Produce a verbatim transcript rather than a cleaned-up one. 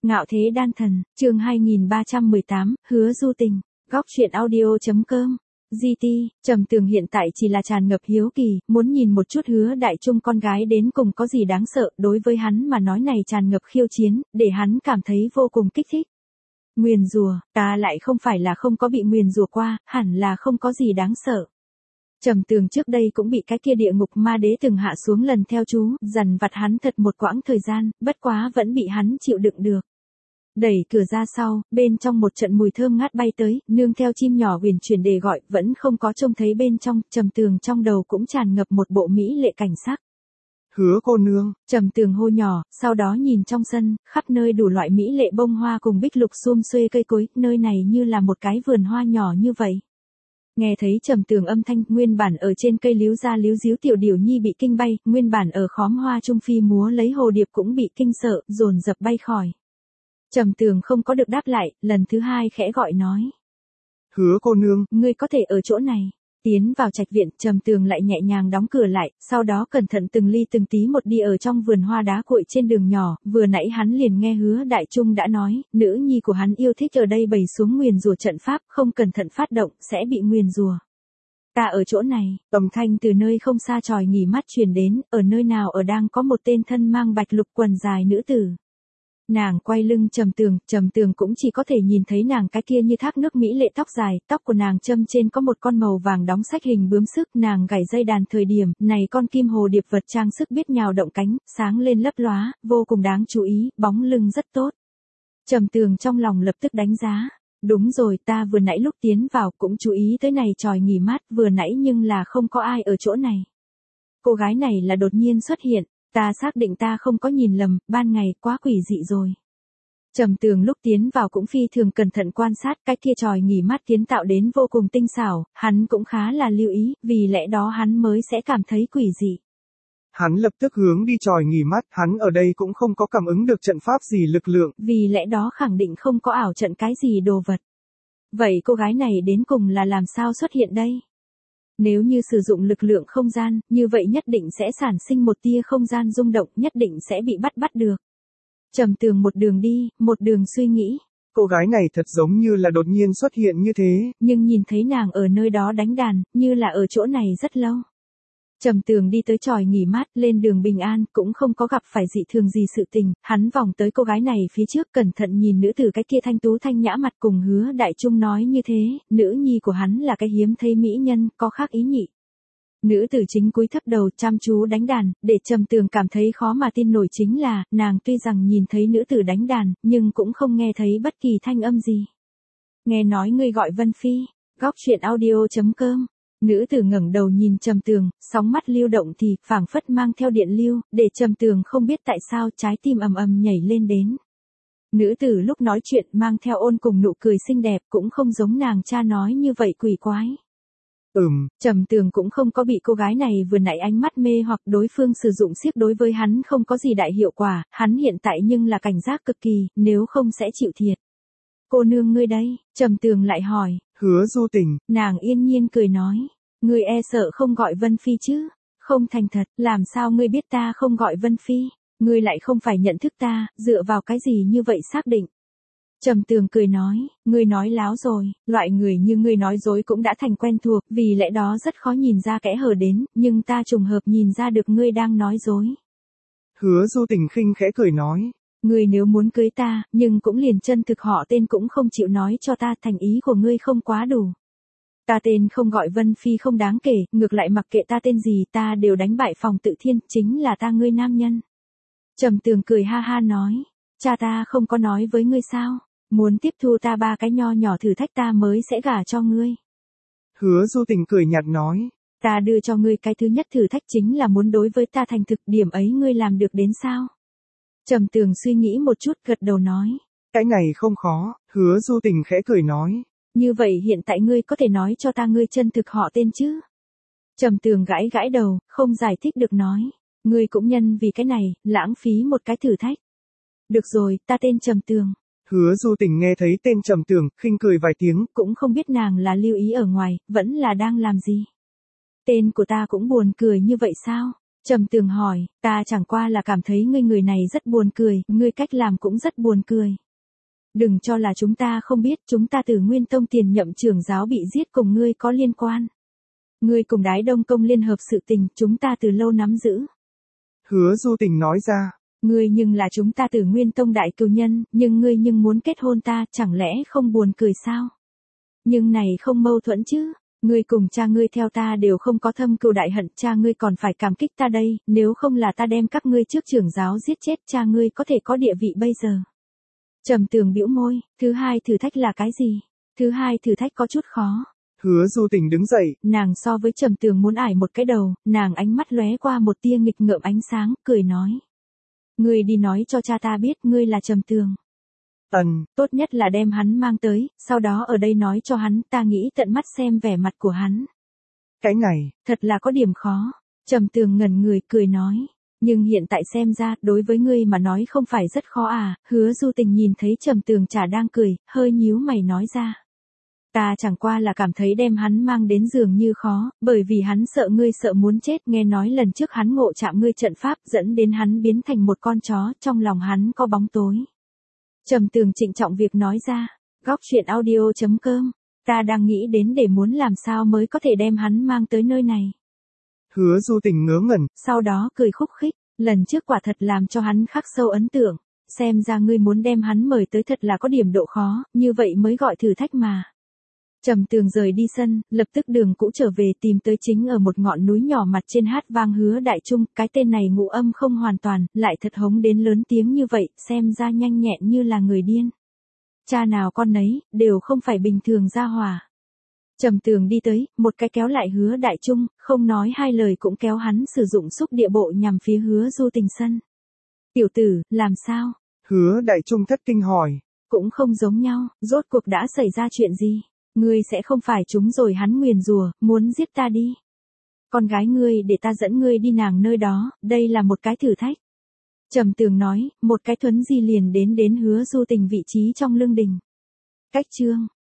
Ngạo thế đan thần, chương hai nghìn ba trăm mười tám, hứa du tình, góc truyện audio.com. giê tê, Trầm Tường hiện tại chỉ là tràn ngập hiếu kỳ, muốn nhìn một chút Hứa Đại Trung con gái đến cùng có gì đáng sợ, đối với hắn mà nói này tràn ngập khiêu chiến, để hắn cảm thấy vô cùng kích thích. Nguyền rủa, ta lại không phải là không có bị nguyền rủa qua, hẳn là không có gì đáng sợ. Trầm Tường trước đây cũng bị cái kia địa ngục ma đế từng hạ xuống lần theo chú, dằn vặt hắn thật một quãng thời gian, bất quá vẫn bị hắn chịu đựng được. Đẩy cửa ra sau, bên trong một trận mùi thơm ngát bay tới, nương theo chim nhỏ huyền chuyển đề gọi, vẫn không có trông thấy bên trong, Trầm Tường trong đầu cũng tràn ngập một bộ mỹ lệ cảnh sắc. Hứa cô nương, Trầm Tường hô nhỏ, sau đó nhìn trong sân, khắp nơi đủ loại mỹ lệ bông hoa cùng bích lục xum xuê cây cối, nơi này như là một cái vườn hoa nhỏ như vậy. Nghe thấy Trầm Tường âm thanh, nguyên bản ở trên cây líu ra líu díu tiểu điểu nhi bị kinh bay, nguyên bản ở khóm hoa trung phi múa lấy hồ điệp cũng bị kinh sợ, dồn dập bay khỏi. Trầm Tường không có được đáp lại, lần thứ hai khẽ gọi nói. Hứa cô nương, ngươi có thể ở chỗ này. Tiến vào trạch viện, Trầm Tường lại nhẹ nhàng đóng cửa lại, sau đó cẩn thận từng ly từng tí một đi ở trong vườn hoa đá cuội trên đường nhỏ, vừa nãy hắn liền nghe Hứa Đại Trung đã nói, nữ nhi của hắn yêu thích ở đây bày xuống nguyền rủa trận pháp, không cẩn thận phát động, sẽ bị nguyền rủa. Ta ở chỗ này, âm thanh từ nơi không xa tròi nghỉ mát truyền đến, ở nơi nào ở đang có một tên thân mang bạch lục quần dài nữ tử. Nàng quay lưng Trầm Tường, Trầm Tường cũng chỉ có thể nhìn thấy nàng cái kia như thác nước mỹ lệ tóc dài, tóc của nàng châm trên có một con màu vàng đóng sách hình bướm sức, nàng gảy dây đàn thời điểm, này con kim hồ điệp vật trang sức biết nhào động cánh, sáng lên lấp lóa, vô cùng đáng chú ý, bóng lưng rất tốt. Trầm Tường trong lòng lập tức đánh giá, đúng rồi, ta vừa nãy lúc tiến vào cũng chú ý tới này tròi nghỉ mát, vừa nãy nhưng là không có ai ở chỗ này. Cô gái này là đột nhiên xuất hiện. Ta xác định ta không có nhìn lầm, ban ngày quá quỷ dị rồi. Trầm Tường lúc tiến vào cũng phi thường cẩn thận quan sát, cái kia tròi nghỉ mát kiến tạo đến vô cùng tinh xảo, hắn cũng khá là lưu ý, vì lẽ đó hắn mới sẽ cảm thấy quỷ dị. Hắn lập tức hướng đi tròi nghỉ mát, hắn ở đây cũng không có cảm ứng được trận pháp gì lực lượng. Vì lẽ đó khẳng định không có ảo trận cái gì đồ vật. Vậy cô gái này đến cùng là làm sao xuất hiện đây? Nếu như sử dụng lực lượng không gian, như vậy nhất định sẽ sản sinh một tia không gian rung động, nhất định sẽ bị bắt bắt được. Trầm Tường một đường đi, một đường suy nghĩ. Cô gái này thật giống như là đột nhiên xuất hiện như thế. Nhưng nhìn thấy nàng ở nơi đó đánh đàn, như là ở chỗ này rất lâu. Trầm Tường đi tới tròi nghỉ mát, lên đường bình an, cũng không có gặp phải dị thường gì sự tình, hắn vòng tới cô gái này phía trước cẩn thận nhìn nữ tử cái kia thanh tú thanh nhã mặt cùng Hứa Đại Trung nói như thế, nữ nhi của hắn là cái hiếm thấy mỹ nhân, có khác ý nhị. Nữ tử chính cúi thấp đầu chăm chú đánh đàn, để Trầm Tường cảm thấy khó mà tin nổi chính là, nàng tuy rằng nhìn thấy nữ tử đánh đàn, nhưng cũng không nghe thấy bất kỳ thanh âm gì. Nghe nói ngươi gọi Vân Phi, góc truyện audio.com. Nữ tử ngẩng đầu nhìn Trầm Tường, sóng mắt lưu động thì phảng phất mang theo điện lưu, để Trầm Tường không biết tại sao trái tim ầm ầm nhảy lên đến. Nữ tử lúc nói chuyện mang theo ôn cùng nụ cười xinh đẹp, cũng không giống nàng cha nói như vậy quỷ quái. Ừm, Trầm Tường cũng không có bị cô gái này vừa nãy ánh mắt mê hoặc đối phương sử dụng xiếc đối với hắn không có gì đại hiệu quả, hắn hiện tại nhưng là cảnh giác cực kỳ, nếu không sẽ chịu thiệt. Cô nương ngươi đây, Trầm Tường lại hỏi. Hứa Du Tình. Nàng yên nhiên cười nói, ngươi e sợ không gọi Vân Phi chứ? Không thành thật, làm sao ngươi biết ta không gọi Vân Phi? Ngươi lại không phải nhận thức ta, dựa vào cái gì như vậy xác định? Trầm Tường cười nói, ngươi nói láo rồi, loại người như ngươi nói dối cũng đã thành quen thuộc, vì lẽ đó rất khó nhìn ra kẽ hở đến, nhưng ta trùng hợp nhìn ra được ngươi đang nói dối. Hứa Du Tình khinh khẽ cười nói. Ngươi nếu muốn cưới ta, nhưng cũng liền chân thực họ tên cũng không chịu nói cho ta, thành ý của ngươi không quá đủ. Ta tên không gọi Vân Phi không đáng kể, ngược lại mặc kệ ta tên gì ta đều đánh bại Phòng Tự Thiên, chính là ta ngươi nam nhân. Trầm Tường cười ha ha nói, cha ta không có nói với ngươi sao, muốn tiếp thu ta ba cái nho nhỏ thử thách ta mới sẽ gả cho ngươi. Hứa Du Tình cười nhạt nói, ta đưa cho ngươi cái thứ nhất thử thách chính là muốn đối với ta thành thực, điểm ấy ngươi làm được đến sao? Trầm Tường suy nghĩ một chút gật đầu nói. Cái này không khó, Hứa Du Tình khẽ cười nói. Như vậy hiện tại ngươi có thể nói cho ta ngươi chân thực họ tên chứ? Trầm Tường gãi gãi đầu, không giải thích được nói. Ngươi cũng nhân vì cái này, lãng phí một cái thử thách. Được rồi, ta tên Trầm Tường. Hứa Du Tình nghe thấy tên Trầm Tường, khinh cười vài tiếng. Cũng không biết nàng là lưu ý ở ngoài, vẫn là đang làm gì. Tên của ta cũng buồn cười như vậy sao? Trầm Tường hỏi, ta chẳng qua là cảm thấy ngươi người này rất buồn cười, ngươi cách làm cũng rất buồn cười. Đừng cho là chúng ta không biết, chúng ta từ Nguyên Tông tiền nhậm trưởng giáo bị giết cùng ngươi có liên quan. Ngươi cùng Đái Đông Công liên hợp sự tình, chúng ta từ lâu nắm giữ. Hứa Du Tình nói ra. Ngươi nhưng là chúng ta từ Nguyên Tông đại cừu nhân, nhưng ngươi nhưng muốn kết hôn ta, chẳng lẽ không buồn cười sao? Nhưng này không mâu thuẫn chứ. Ngươi cùng cha ngươi theo ta đều không có thâm cừu đại hận, cha ngươi còn phải cảm kích ta đây, nếu không là ta đem các ngươi trước trưởng giáo giết chết, cha ngươi có thể có địa vị bây giờ. Trầm Tường bĩu môi, thứ hai thử thách là cái gì? Thứ hai thử thách có chút khó. Hứa Du Tình đứng dậy. Nàng so với Trầm Tường muốn ải một cái đầu, nàng ánh mắt lóe qua một tia nghịch ngợm ánh sáng, cười nói. Ngươi đi nói cho cha ta biết ngươi là Trầm Tường. Ừm, tốt nhất là đem hắn mang tới, sau đó ở đây nói cho hắn, ta nghĩ tận mắt xem vẻ mặt của hắn. Cái này, thật là có điểm khó. Trầm Tường ngẩn người cười nói. Nhưng hiện tại xem ra, đối với ngươi mà nói không phải rất khó à, Hứa Du Tình nhìn thấy Trầm Tường chả đang cười, hơi nhíu mày nói ra. Ta chẳng qua là cảm thấy đem hắn mang đến giường như khó, bởi vì hắn sợ ngươi sợ muốn chết, nghe nói lần trước hắn ngộ chạm ngươi trận pháp dẫn đến hắn biến thành một con chó, trong lòng hắn có bóng tối. Trầm Tường trịnh trọng việc nói ra, góc truyện audio chấm com, ta đang nghĩ đến để muốn làm sao mới có thể đem hắn mang tới nơi này. Hứa Du Tình ngớ ngẩn, sau đó cười khúc khích, lần trước quả thật làm cho hắn khắc sâu ấn tượng, xem ra ngươi muốn đem hắn mời tới thật là có điểm độ khó, như vậy mới gọi thử thách mà. Trầm Tường rời đi sân, lập tức đường cũ trở về tìm tới chính ở một ngọn núi nhỏ mặt trên hát vang Hứa Đại Trung, cái tên này ngụ âm không hoàn toàn, lại thật hống đến lớn tiếng như vậy, xem ra nhanh nhẹn như là người điên. Cha nào con nấy, đều không phải bình thường ra hòa. Trầm Tường đi tới, một cái kéo lại Hứa Đại Trung, không nói hai lời cũng kéo hắn sử dụng xúc địa bộ nhằm phía Hứa Du Tình sân. Tiểu tử, làm sao? Hứa Đại Trung thất kinh hỏi. Cũng không giống nhau, rốt cuộc đã xảy ra chuyện gì? Ngươi sẽ không phải trúng rồi hắn nguyền rủa, muốn giết ta đi. Con gái ngươi để ta dẫn ngươi đi nàng nơi đó, đây là một cái thử thách. Trầm Tường nói, một cái thuấn di liền đến đến Hứa Du Tình vị trí trong lưng đình. Cách chương